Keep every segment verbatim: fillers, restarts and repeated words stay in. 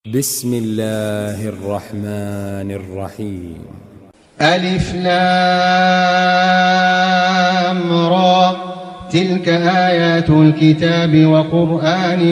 بسم الله الرحمن الرحيم. ألف لام را تلك آيات الكتاب وقرآن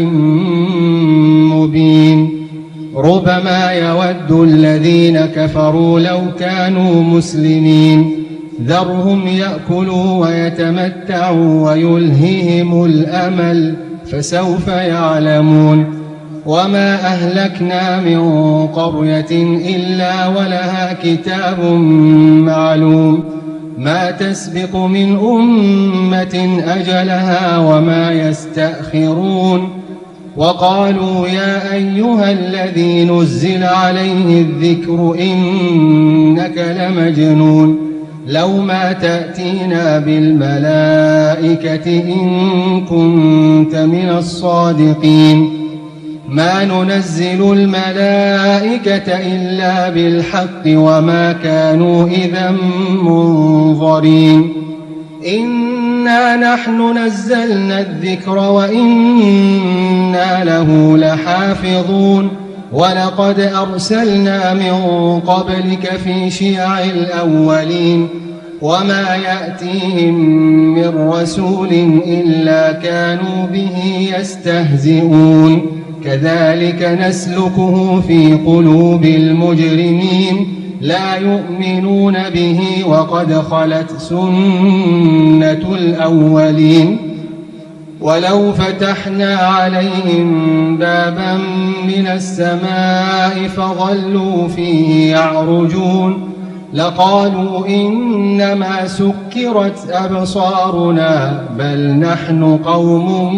مبين ربما يود الذين كفروا لو كانوا مسلمين ذرهم يأكلوا ويتمتعوا ويلههم الأمل فسوف يعلمون وما أهلكنا من قرية إلا ولها كتاب معلوم ما تسبق من أمة أجلها وما يستأخرون وقالوا يا أيها الذي نزل عليه الذكر إنك لمجنون لو ما تأتينا بالملائكة إن كنت من الصادقين ما ننزل الملائكة إلا بالحق وما كانوا إذا منظرين إنا نحن نزلنا الذكر وإنا له لحافظون ولقد أرسلنا من قبلك في شيع الأولين وما يأتيهم من رسول إلا كانوا به يستهزئون كذلك نسلكه في قلوب المجرمين لا يؤمنون به وقد خلت سنة الأولين ولو فتحنا عليهم بابا من السماء فظلوا فيه يعرجون لقالوا إنما سكرت أبصارنا بل نحن قوم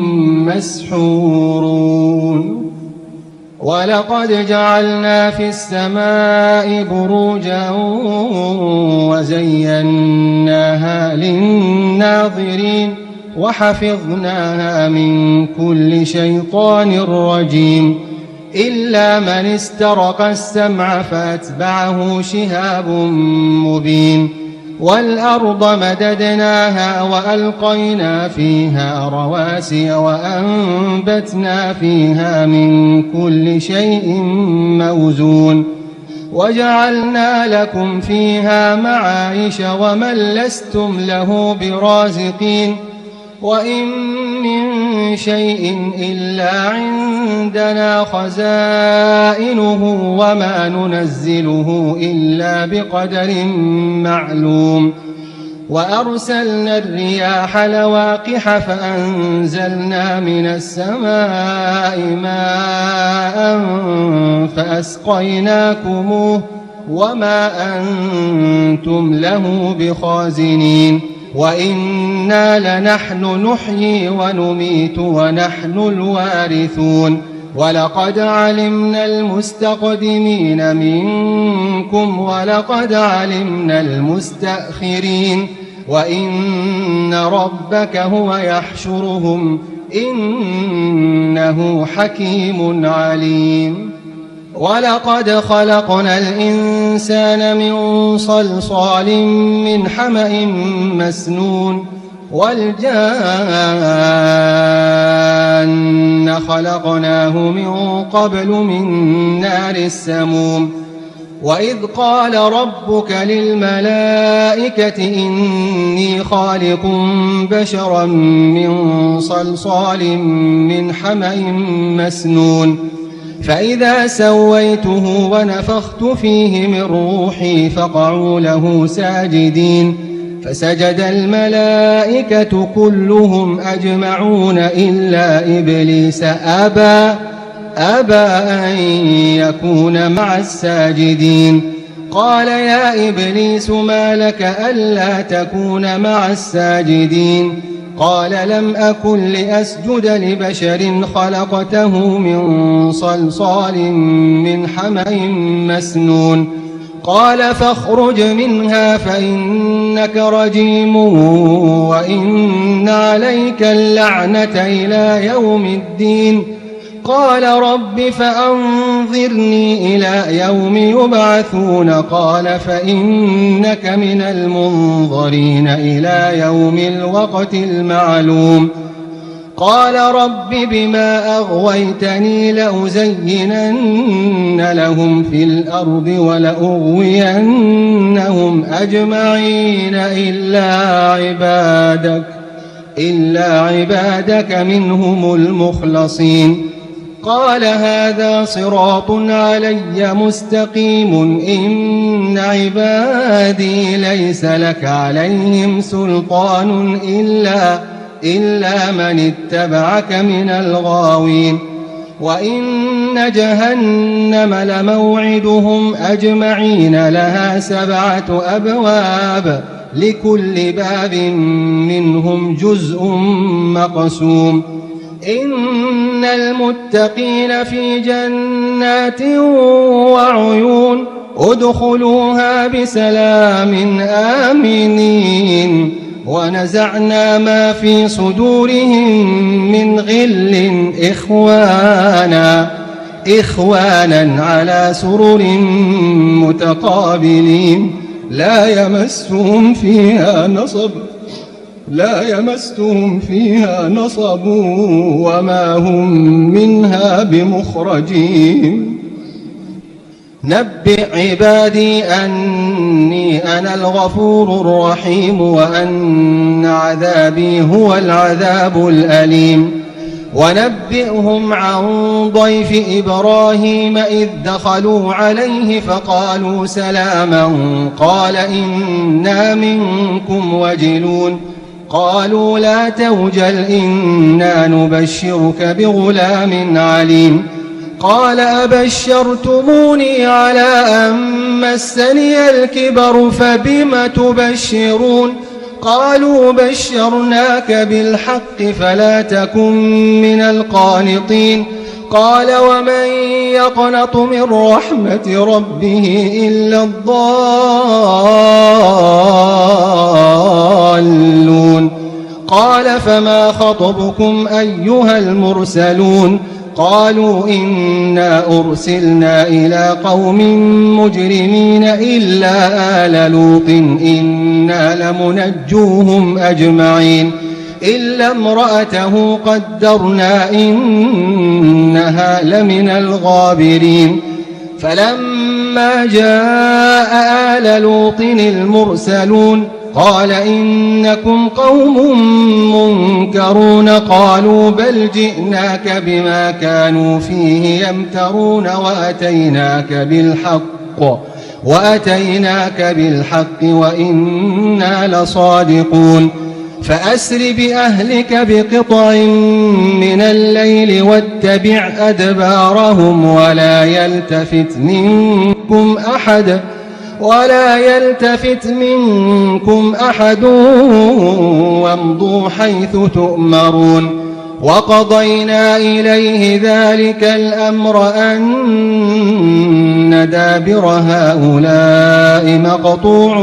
مسحورون ولقد جعلنا في السماء بروجا وزيناها للناظرين وحفظناها من كل شيطان رجيم إلا من استرق السمع فأتبعه شهاب مبين والأرض مددناها وألقينا فيها رواسي وأنبتنا فيها من كل شيء موزون وجعلنا لكم فيها معايش ومن لستم له برازقين وإن من شيء إلا عندنا خزائنه وما ننزله إلا بقدر معلوم وأرسلنا الرياح لواقح فأنزلنا من السماء ماء فأسقيناكموه وما أنتم له بخازنين وإنا لنحن نحيي ونميت ونحن الوارثون ولقد علمنا المستقدمين منكم ولقد علمنا المستأخرين وإن ربك هو يحشرهم إنه حكيم عليم ولقد خلقنا الإنسان من صلصال من حمأ مسنون والجان خلقناه من قبل من نار السموم وإذ قال ربك للملائكة إني خالق بشرا من صلصال من حمأ مسنون فإذا سويته ونفخت فيه من روحي فقعوا له ساجدين فسجد الملائكة كلهم أجمعون إلا إبليس أبى أبى أن يكون مع الساجدين قال يا إبليس ما لك ألا تكون مع الساجدين قال لم أكن لأسجد لبشر خلقته من صلصال من حمأ مسنون قال فاخرج منها فإنك رجيم وإن عليك اللعنة إلى يوم الدين قال رب فأنظرني إلى يوم يبعثون قال فإنك من المنظرين إلى يوم الوقت المعلوم قال رب بما أغويتني لأزينن لهم في الأرض ولأغوينهم أجمعين إلا عبادك إلا عبادك منهم المخلصين قال هذا صراط علي مستقيم إن عبادي ليس لك عليهم سلطان إلا إلا من اتبعك من الغاوين وإن جهنم لموعدهم أجمعين لها سبعة أبواب لكل باب منهم جزء مقسوم إن المتقين في جنات وعيون ادخلوها بسلام آمنين ونزعنا ما في صدورهم من غل إخوانا إخوانا على سرر متقابلين لا يمسهم فيها نصب لا يمسهم فيها نصب وما هم منها بمخرجين نبئ عبادي أني أنا الغفور الرحيم وأن عذابي هو العذاب الأليم ونبئهم عن ضيف إبراهيم إذ دخلوا عليه فقالوا سلاما قال إنا منكم وجلون قالوا لا توجل إنا نبشرك بغلام عليم قال أبشرتموني على أن مسني الكبر فبم تبشرون قالوا بشرناك بالحق فلا تكن من القانطين قال ومن يقنط من رحمة ربه إلا الضالون قال فما خطبكم أيها المرسلون قالوا إنا أرسلنا إلى قوم مجرمين إلا آل لوط إنا لمنجوهم أجمعين إلا امرأته قدرنا إنها لمن الغابرين فلما جاء آل لوط المرسلون قال إنكم قوم منكرون قالوا بل جئناك بما كانوا فيه يمترون وأتيناك بالحق وأتيناك بالحق وإنا لصادقون فأسر بأهلك بقطع من الليل واتبع أدبارهم ولا يلتفت منكم أحد ولا يلتفت منكم أحد وامضوا حيث تؤمرون وقضينا إليه ذلك الأمر أن دابر هؤلاء مقطوع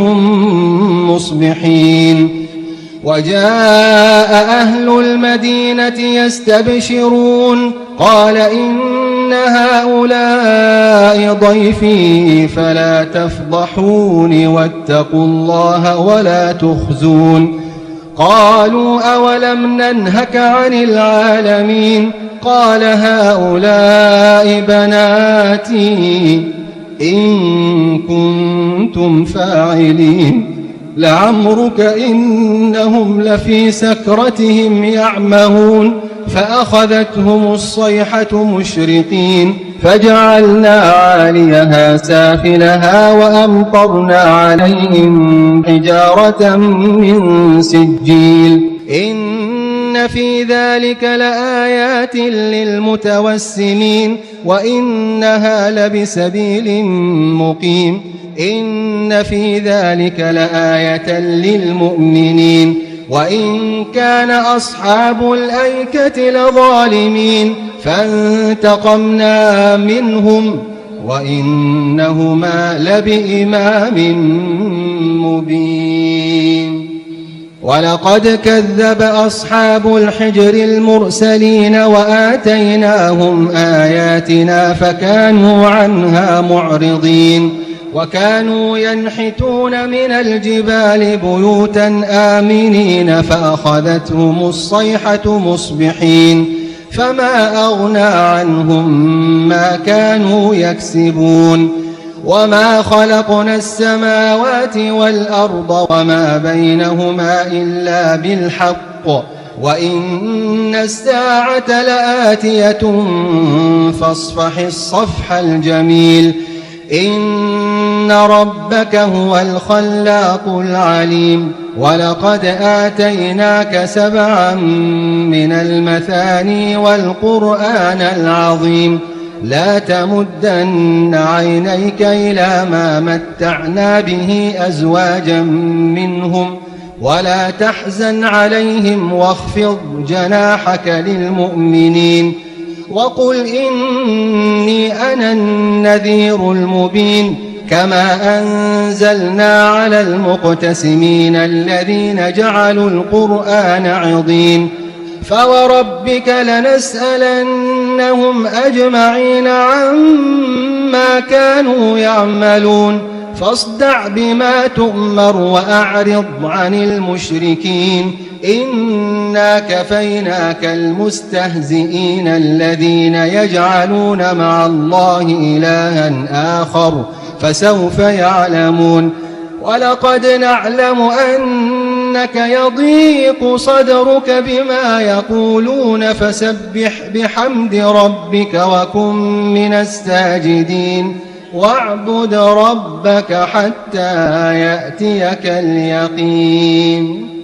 مصبحين وجاء أهل المدينة يستبشرون قال إن هؤلاء ضيفي فلا تفضحون واتقوا الله ولا تخزون قالوا أولم ننهك عن العالمين قال هؤلاء بناتي إن كنتم فاعلين لعمرك إنهم لفي سكرتهم يعمهون فأخذتهم الصيحة مشرقين فجعلنا عاليها سافلها وأمطرنا عليهم حجارة من سجيل إن في ذلك لآيات للمتوسمين وإنها لبسبيل مقيم إن في ذلك لآية للمؤمنين وإن كان أصحاب الأيكة لظالمين فانتقمنا منهم وإنهما لبإمام مبين ولقد كذب أصحاب الحجر المرسلين وآتيناهم آياتنا فكانوا عنها معرضين وكانوا ينحتون من الجبال بيوتا آمنين فأخذتهم الصيحة مصبحين فما أغنى عنهم ما كانوا يكسبون وما خلقنا السماوات والأرض وما بينهما إلا بالحق وإن الساعة لآتية فاصفح الصفح الجميل إن ربك هو الخلاق العليم ولقد آتيناك سبعا من المثاني والقرآن العظيم لا تمدن عينيك إلى ما متعنا به أزواجا منهم ولا تحزن عليهم واخفض جناحك للمؤمنين وقل إني أنا النذير المبين كما أنزلنا على المقتسمين الذين جعلوا القرآن عضين فوربك لنسألنهم أجمعين عما كانوا يعملون فاصدع بما تؤمر وأعرض عن المشركين إنا كفيناك المستهزئين الذين يجعلون مع الله إلها آخر فسوف يعلمون ولقد نعلم أنك يضيق صدرك بما يقولون فسبح بحمد ربك وكن من الساجدين واعبد ربك حتى يأتيك اليقين.